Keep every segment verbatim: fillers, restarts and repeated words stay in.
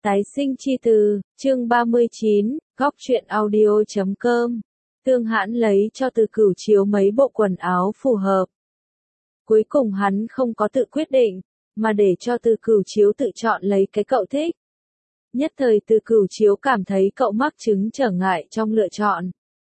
Tái sinh chi từ, chương ba mươi chín, góc truyện audio chấm com. Tương Hãn lấy cho Từ Cửu Chiếu mấy bộ quần áo phù hợp. Cuối cùng hắn không có tự quyết định, mà để cho Từ Cửu Chiếu tự chọn lấy cái cậu thích. Nhất thời Từ Cửu Chiếu cảm thấy cậu mắc chứng trở ngại trong lựa chọn.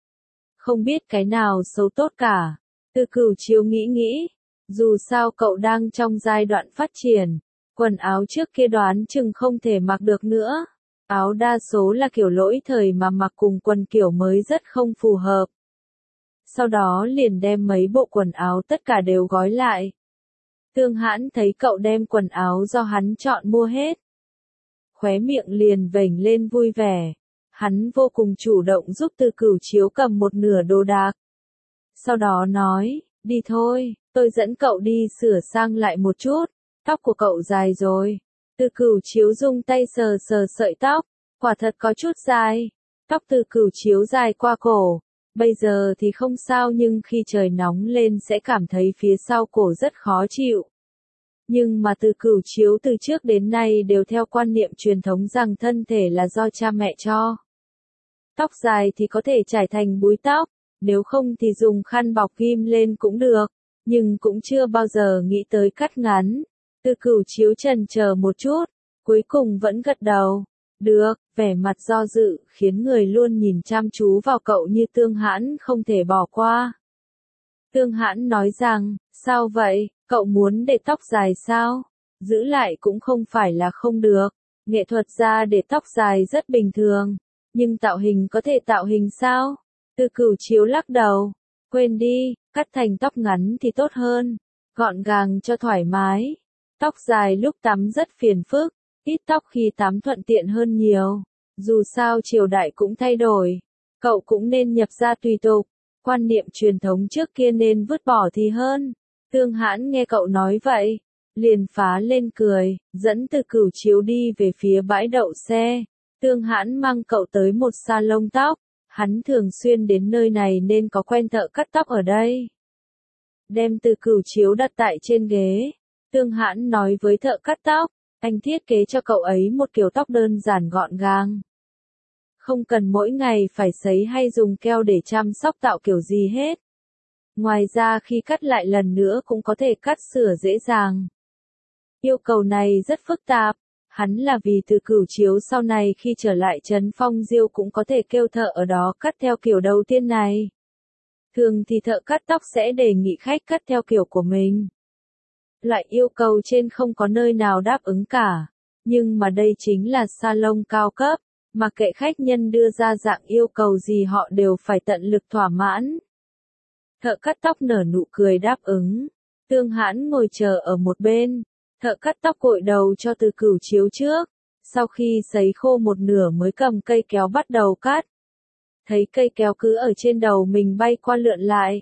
Không biết cái nào xấu tốt cả. Từ Cửu Chiếu nghĩ nghĩ, dù sao cậu đang trong giai đoạn phát triển. Quần áo trước kia đoán chừng không thể mặc được nữa. Áo đa số là kiểu lỗi thời mà mặc cùng quần kiểu mới rất không phù hợp. Sau đó liền đem mấy bộ quần áo tất cả đều gói lại. Tương Hãn thấy cậu đem quần áo do hắn chọn mua hết. Khóe miệng liền vểnh lên vui vẻ. Hắn vô cùng chủ động giúp Từ Cửu Chiếu cầm một nửa đồ đạc. Sau đó nói, đi thôi, tôi dẫn cậu đi sửa sang lại một chút. Tóc của cậu dài rồi. Từ Cửu Chiếu dùng tay sờ sờ sợi tóc, quả thật có chút dài. Tóc Từ Cửu Chiếu dài qua cổ. Bây giờ thì không sao nhưng khi trời nóng lên sẽ cảm thấy phía sau cổ rất khó chịu. Nhưng mà Từ Cửu Chiếu từ trước đến nay đều theo quan niệm truyền thống rằng thân thể là do cha mẹ cho. Tóc dài thì có thể trải thành búi tóc, nếu không thì dùng khăn bọc ghim lên cũng được, nhưng cũng chưa bao giờ nghĩ tới cắt ngắn. Từ Cửu Chiếu chần chờ một chút, cuối cùng vẫn gật đầu. Được, vẻ mặt do dự, khiến người luôn nhìn chăm chú vào cậu như Tương Hãn không thể bỏ qua. Tương Hãn nói rằng, sao vậy, cậu muốn để tóc dài sao? Giữ lại cũng không phải là không được. Nghệ thuật gia để tóc dài rất bình thường. Nhưng tạo hình có thể tạo hình sao? Từ Cửu Chiếu lắc đầu. Quên đi, cắt thành tóc ngắn thì tốt hơn. Gọn gàng cho thoải mái. Tóc dài lúc tắm rất phiền phức, ít tóc khi tắm thuận tiện hơn nhiều. Dù sao triều đại cũng thay đổi, cậu cũng nên nhập gia tùy tục, quan niệm truyền thống trước kia nên vứt bỏ thì hơn. Tương Hãn nghe cậu nói vậy, liền phá lên cười, dẫn Từ Cửu Chiếu đi về phía bãi đậu xe. Tương Hãn mang cậu tới một salon tóc, hắn thường xuyên đến nơi này nên có quen thợ cắt tóc ở đây. Đem Từ Cửu Chiếu đặt tại trên ghế. Tương Hãn nói với thợ cắt tóc, anh thiết kế cho cậu ấy một kiểu tóc đơn giản gọn gàng. Không cần mỗi ngày phải sấy hay dùng keo để chăm sóc tạo kiểu gì hết. Ngoài ra khi cắt lại lần nữa cũng có thể cắt sửa dễ dàng. Yêu cầu này rất phức tạp, hắn là vì Từ Cửu Chiếu sau này khi trở lại Trấn Phong Diêu cũng có thể kêu thợ ở đó cắt theo kiểu đầu tiên này. Thường thì thợ cắt tóc sẽ đề nghị khách cắt theo kiểu của mình. Loại yêu cầu trên không có nơi nào đáp ứng cả, nhưng mà đây chính là salon cao cấp, mà kệ khách nhân đưa ra dạng yêu cầu gì họ đều phải tận lực thỏa mãn. Thợ cắt tóc nở nụ cười đáp ứng, Tương Hãn ngồi chờ ở một bên, thợ cắt tóc gội đầu cho Từ Cửu Chiếu trước, sau khi sấy khô một nửa mới cầm cây kéo bắt đầu cắt. Thấy cây kéo cứ ở trên đầu mình bay qua lượn lại.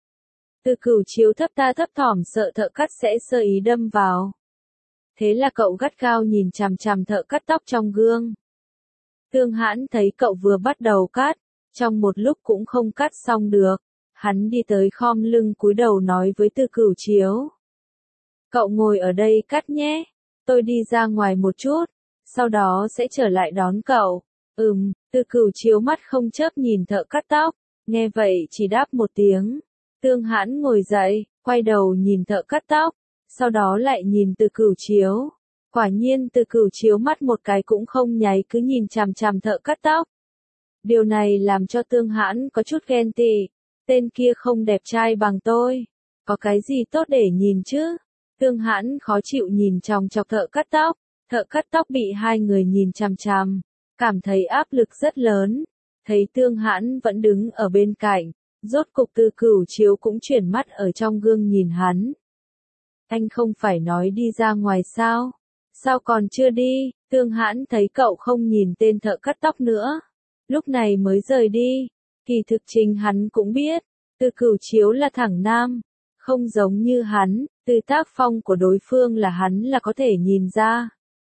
Từ Cửu Chiếu thấp tha thấp thỏm sợ thợ cắt sẽ sơ ý đâm vào. Thế là cậu gắt gao nhìn chằm chằm thợ cắt tóc trong gương. Tương Hãn thấy cậu vừa bắt đầu cắt, trong một lúc cũng không cắt xong được. Hắn đi tới khom lưng cúi đầu nói với Từ Cửu Chiếu. Cậu ngồi ở đây cắt nhé, tôi đi ra ngoài một chút, sau đó sẽ trở lại đón cậu. Ừm, Từ Cửu Chiếu mắt không chớp nhìn thợ cắt tóc, nghe vậy chỉ đáp một tiếng. Tương Hãn ngồi dậy, quay đầu nhìn thợ cắt tóc, sau đó lại nhìn Từ Cửu Chiếu. Quả nhiên Từ Cửu Chiếu mắt một cái cũng không nháy cứ nhìn chằm chằm thợ cắt tóc. Điều này làm cho Tương Hãn có chút ghen tị, tên kia không đẹp trai bằng tôi, có cái gì tốt để nhìn chứ? Tương Hãn khó chịu nhìn chòng chọc thợ cắt tóc, thợ cắt tóc bị hai người nhìn chằm chằm, cảm thấy áp lực rất lớn, thấy Tương Hãn vẫn đứng ở bên cạnh. Rốt cục Từ Cửu Chiếu cũng chuyển mắt ở trong gương nhìn hắn. Anh không phải nói đi ra ngoài sao? Sao còn chưa đi? Tương Hãn thấy cậu không nhìn tên thợ cắt tóc nữa. Lúc này mới rời đi. Kỳ thực chính hắn cũng biết. Từ Cửu Chiếu là thẳng nam. Không giống như hắn, từ tác phong của đối phương là hắn là có thể nhìn ra.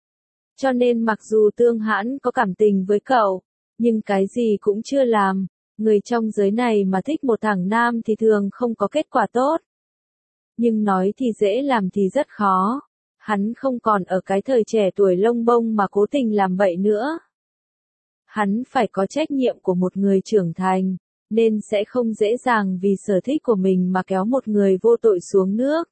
Cho nên mặc dù Tương Hãn có cảm tình với cậu, nhưng cái gì cũng chưa làm. Người trong giới này mà thích một thằng nam thì thường không có kết quả tốt. Nhưng nói thì dễ làm thì rất khó. Hắn không còn ở cái thời trẻ tuổi lông bông mà cố tình làm bậy nữa. Hắn phải có trách nhiệm của một người trưởng thành, nên sẽ không dễ dàng vì sở thích của mình mà kéo một người vô tội xuống nước.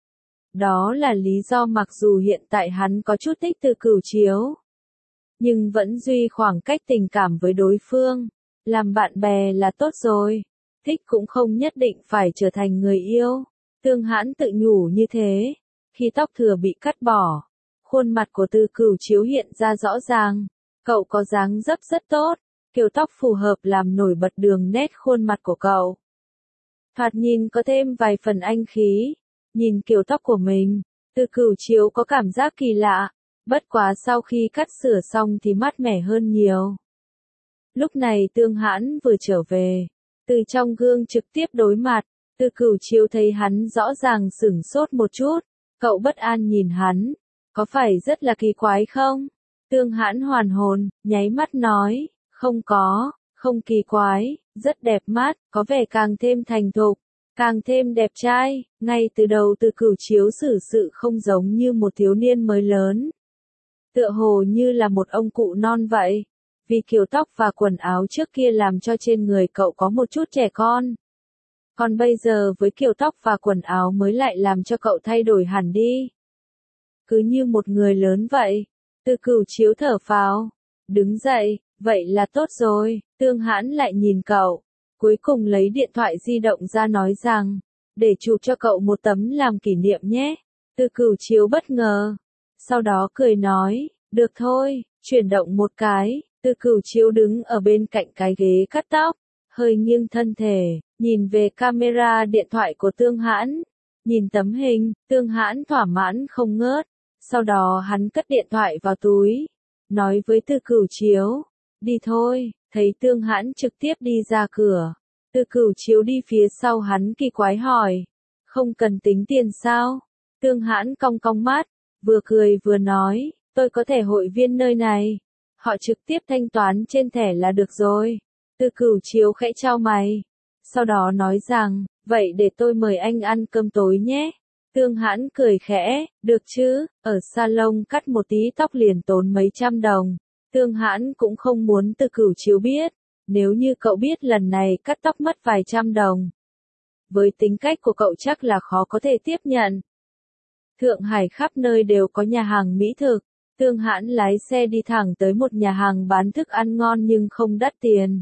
Đó là lý do mặc dù hiện tại hắn có chút thích Từ Cửu Chiếu, nhưng vẫn duy khoảng cách tình cảm với đối phương. Làm bạn bè là tốt rồi, thích cũng không nhất định phải trở thành người yêu. Tương Hãn tự nhủ như thế. Khi tóc thừa bị cắt bỏ, khuôn mặt của Từ Cửu Chiếu hiện ra rõ ràng. Cậu có dáng dấp rất tốt, kiểu tóc phù hợp làm nổi bật đường nét khuôn mặt của cậu. Thoạt nhìn có thêm vài phần anh khí. Nhìn kiểu tóc của mình, Từ Cửu Chiếu có cảm giác kỳ lạ, bất quá sau khi cắt sửa xong thì mát mẻ hơn nhiều. Lúc này Tương Hãn vừa trở về, từ trong gương trực tiếp đối mặt, Từ Cửu Chiếu thấy hắn rõ ràng sửng sốt một chút, cậu bất an nhìn hắn, có phải rất là kỳ quái không? Tương Hãn hoàn hồn, nháy mắt nói, không có, không kỳ quái, rất đẹp mắt, có vẻ càng thêm thành thục, càng thêm đẹp trai. Ngay từ đầu Từ Cửu Chiếu xử sự không giống như một thiếu niên mới lớn, tựa hồ như là một ông cụ non vậy, vì kiểu tóc và quần áo trước kia làm cho trên người cậu có một chút trẻ con. Còn bây giờ với kiểu tóc và quần áo mới lại làm cho cậu thay đổi hẳn đi. Cứ như một người lớn vậy. Từ Cửu Chiếu thở phào, đứng dậy, vậy là tốt rồi. Tương Hãn lại nhìn cậu, cuối cùng lấy điện thoại di động ra nói rằng, để chụp cho cậu một tấm làm kỷ niệm nhé. Từ Cửu Chiếu bất ngờ, sau đó cười nói, được thôi. Chuyển động một cái, Từ Cửu Chiếu đứng ở bên cạnh cái ghế cắt tóc, hơi nghiêng thân thể, nhìn về camera điện thoại của Tương Hãn. Nhìn tấm hình, Tương Hãn thỏa mãn không ngớt. Sau đó hắn cất điện thoại vào túi, nói với Từ Cửu Chiếu, đi thôi. Thấy Tương Hãn trực tiếp đi ra cửa, Từ Cửu Chiếu đi phía sau hắn kỳ quái hỏi, không cần tính tiền sao? Tương Hãn cong cong mắt, vừa cười vừa nói, tôi có thẻ hội viên nơi này, họ trực tiếp thanh toán trên thẻ là được rồi. Từ Cửu Chiếu khẽ chau mày, sau đó nói rằng, vậy để tôi mời anh ăn cơm tối nhé. Tương Hãn cười khẽ, được chứ, ở salon cắt một tí tóc liền tốn mấy trăm đồng. Tương Hãn cũng không muốn Từ Cửu Chiếu biết, nếu như cậu biết lần này cắt tóc mất vài trăm đồng. Với tính cách của cậu chắc là khó có thể tiếp nhận. Thượng Hải khắp nơi đều có nhà hàng mỹ thực. Tương Hãn lái xe đi thẳng tới một nhà hàng bán thức ăn ngon nhưng không đắt tiền.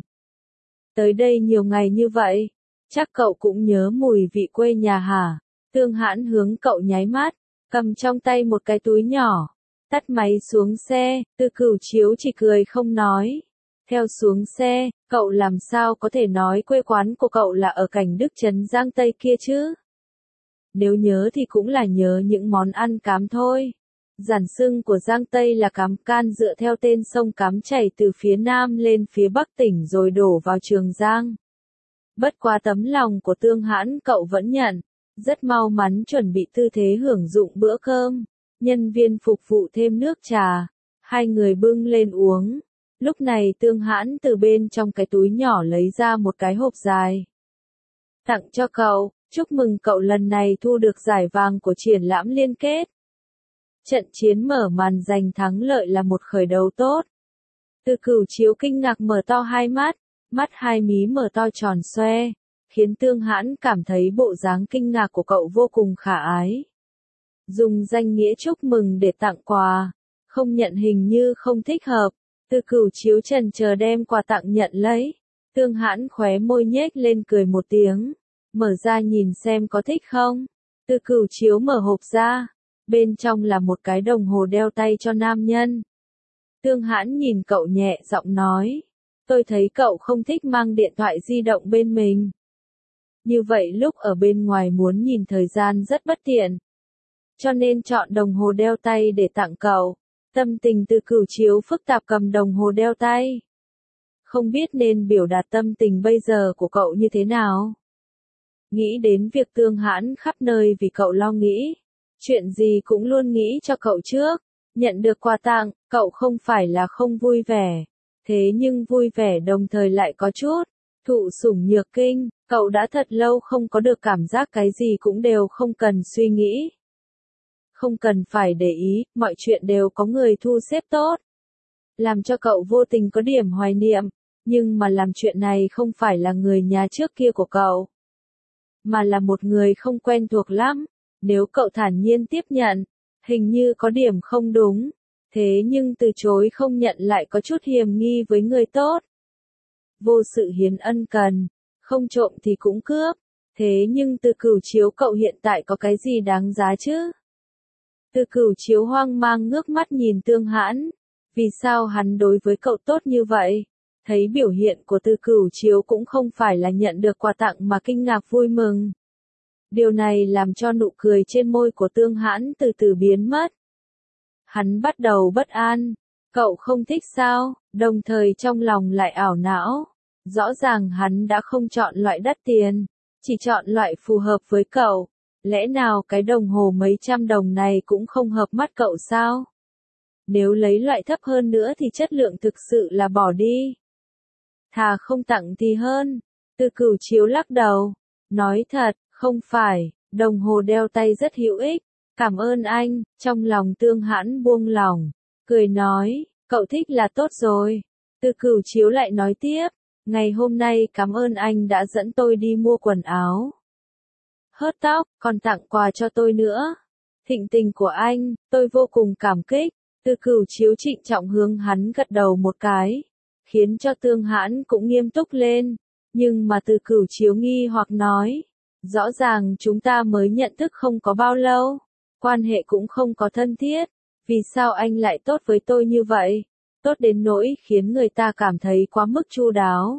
Tới đây nhiều ngày như vậy, chắc cậu cũng nhớ mùi vị quê nhà hả? Tương Hãn hướng cậu nháy mắt, cầm trong tay một cái túi nhỏ, tắt máy xuống xe. Từ Cửu Chiếu chỉ cười không nói. Theo xuống xe, cậu làm sao có thể nói quê quán của cậu là ở Cảnh Đức trấn Giang Tây kia chứ? Nếu nhớ thì cũng là nhớ những món ăn cám thôi. Giản xưng của Giang Tây là Cám Can, dựa theo tên sông Cám chảy từ phía nam lên phía bắc tỉnh rồi đổ vào Trường Giang. Bất quá tấm lòng của Tương Hãn cậu vẫn nhận, rất mau mắn chuẩn bị tư thế hưởng dụng bữa cơm. Nhân viên phục vụ thêm nước trà, hai người bưng lên uống. Lúc này Tương Hãn từ bên trong cái túi nhỏ lấy ra một cái hộp dài. Tặng cho cậu, chúc mừng cậu lần này thu được giải vàng của triển lãm liên kết. Trận chiến mở màn giành thắng lợi là một khởi đầu tốt. Từ Cửu Chiếu kinh ngạc mở to hai mắt, mắt hai mí mở to tròn xoe, khiến Tương Hãn cảm thấy bộ dáng kinh ngạc của cậu vô cùng khả ái. Dùng danh nghĩa chúc mừng để tặng quà, không nhận hình như không thích hợp. Từ Cửu Chiếu chần chờ đem quà tặng nhận lấy. Tương Hãn khóe môi nhếch lên cười một tiếng, mở ra nhìn xem có thích không. Từ Cửu Chiếu mở hộp ra, bên trong là một cái đồng hồ đeo tay cho nam nhân. Tương Hãn nhìn cậu nhẹ giọng nói, tôi thấy cậu không thích mang điện thoại di động bên mình. Như vậy lúc ở bên ngoài muốn nhìn thời gian rất bất tiện, cho nên chọn đồng hồ đeo tay để tặng cậu. Tâm tình Từ Cửu Chiếu phức tạp cầm đồng hồ đeo tay. Không biết nên biểu đạt tâm tình bây giờ của cậu như thế nào. Nghĩ đến việc Tương Hãn khắp nơi vì cậu lo nghĩ. Chuyện gì cũng luôn nghĩ cho cậu trước. Nhận được quà tặng, cậu không phải là không vui vẻ. Thế nhưng vui vẻ đồng thời lại có chút thụ sủng nhược kinh. Cậu đã thật lâu không có được cảm giác cái gì cũng đều không cần suy nghĩ. không cần phải để ý, mọi chuyện đều có người thu xếp tốt. Làm cho cậu vô tình có điểm hoài niệm, nhưng mà làm chuyện này không phải là người nhà trước kia của cậu, mà là một người không quen thuộc lắm. Nếu cậu thản nhiên tiếp nhận, hình như có điểm không đúng, thế nhưng từ chối không nhận lại có chút hiềm nghi với người tốt. Vô sự hiến ân cần, không trộm thì cũng cướp, thế nhưng Từ Cửu Chiếu cậu hiện tại có cái gì đáng giá chứ? Từ Cửu Chiếu hoang mang ngước mắt nhìn Tương Hãn, vì sao hắn đối với cậu tốt như vậy? Thấy biểu hiện của Từ Cửu Chiếu cũng không phải là nhận được quà tặng mà kinh ngạc vui mừng. Điều này làm cho nụ cười trên môi của Tương Hãn từ từ biến mất. Hắn bắt đầu bất an, cậu không thích sao, đồng thời trong lòng lại ảo não. Rõ ràng hắn đã không chọn loại đắt tiền, chỉ chọn loại phù hợp với cậu. Lẽ nào cái đồng hồ mấy trăm đồng này cũng không hợp mắt cậu sao? Nếu lấy loại thấp hơn nữa thì chất lượng thực sự là bỏ đi. Thà không tặng thì hơn. Từ Cửu Chiếu lắc đầu, nói thật, không phải, đồng hồ đeo tay rất hữu ích. Cảm ơn anh, trong lòng Tương Hãn buông lòng, cười nói, cậu thích là tốt rồi. Từ Cửu Chiếu lại nói tiếp, ngày hôm nay cảm ơn anh đã dẫn tôi đi mua quần áo, hớt tóc, còn tặng quà cho tôi nữa. Thịnh tình của anh, tôi vô cùng cảm kích. Từ Cửu Chiếu trịnh trọng hướng hắn gật đầu một cái, khiến cho Tương Hãn cũng nghiêm túc lên. Nhưng mà Từ Cửu Chiếu nghi hoặc nói, rõ ràng chúng ta mới nhận thức không có bao lâu, quan hệ cũng không có thân thiết, vì sao anh lại tốt với tôi như vậy? Tốt đến nỗi khiến người ta cảm thấy quá mức chu đáo.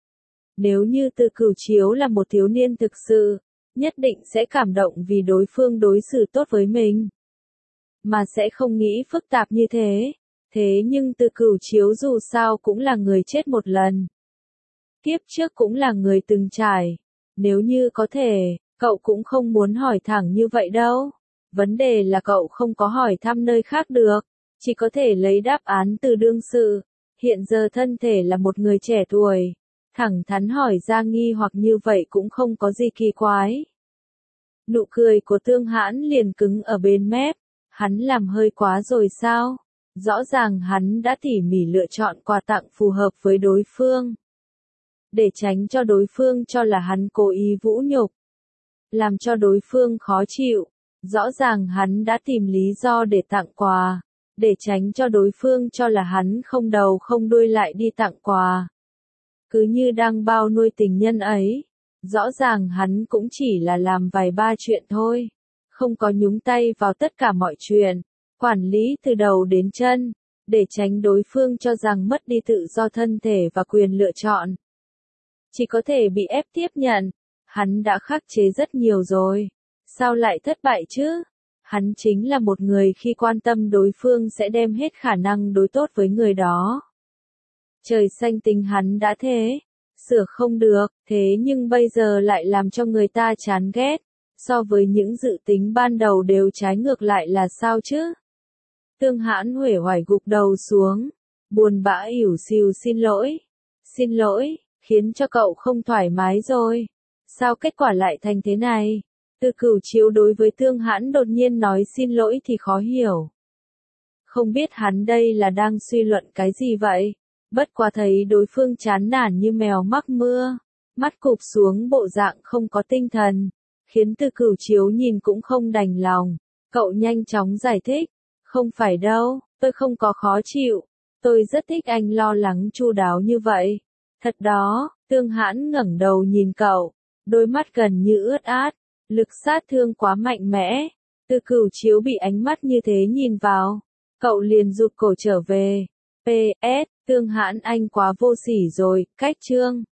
Nếu như Từ Cửu Chiếu là một thiếu niên thực sự, nhất định sẽ cảm động vì đối phương đối xử tốt với mình, mà sẽ không nghĩ phức tạp như thế. Thế nhưng Từ Cửu Chiếu dù sao cũng là người chết một lần, kiếp trước cũng là người từng trải. Nếu như có thể, cậu cũng không muốn hỏi thẳng như vậy đâu. Vấn đề là cậu không có hỏi thăm nơi khác được, chỉ có thể lấy đáp án từ đương sự. Hiện giờ thân thể là một người trẻ tuổi, thẳng thắn hỏi ra nghi hoặc như vậy cũng không có gì kỳ quái. Nụ cười của Tương Hãn liền cứng ở bên mép, hắn làm hơi quá rồi sao? Rõ ràng hắn đã tỉ mỉ lựa chọn quà tặng phù hợp với đối phương, để tránh cho đối phương cho là hắn cố ý vũ nhục, làm cho đối phương khó chịu. Rõ ràng hắn đã tìm lý do để tặng quà, để tránh cho đối phương cho là hắn không đầu không đuôi lại đi tặng quà. Cứ như đang bao nuôi tình nhân ấy, rõ ràng hắn cũng chỉ là làm vài ba chuyện thôi, không có nhúng tay vào tất cả mọi chuyện, quản lý từ đầu đến chân, để tránh đối phương cho rằng mất đi tự do thân thể và quyền lựa chọn. Chỉ có thể bị ép tiếp nhận, hắn đã khắc chế rất nhiều rồi. Sao lại thất bại chứ? Hắn chính là một người khi quan tâm đối phương sẽ đem hết khả năng đối tốt với người đó. Trời xanh tính hắn đã thế, sửa không được, thế nhưng bây giờ lại làm cho người ta chán ghét. So với những dự tính ban đầu đều trái ngược lại là sao chứ? Tương Hãn uể oải gục đầu xuống, buồn bã ỉu xìu xin lỗi. Xin lỗi, khiến cho cậu không thoải mái rồi. Sao kết quả lại thành thế này? Từ Cửu Chiếu đối với Tương Hãn đột nhiên nói xin lỗi thì khó hiểu. Không biết hắn đây là đang suy luận cái gì vậy? Bất quá thấy đối phương chán nản như mèo mắc mưa, mắt cụp xuống bộ dạng không có tinh thần, khiến Từ Cửu Chiếu nhìn cũng không đành lòng. Cậu nhanh chóng giải thích, không phải đâu, tôi không có khó chịu, tôi rất thích anh lo lắng chu đáo như vậy. Thật đó. Tương Hãn ngẩng đầu nhìn cậu, đôi mắt gần như ướt át, lực sát thương quá mạnh mẽ. Từ Cửu Chiếu bị ánh mắt như thế nhìn vào, cậu liền rụt cổ trở về. pê ét, Tương Hãn anh quá vô sỉ rồi, cách chương.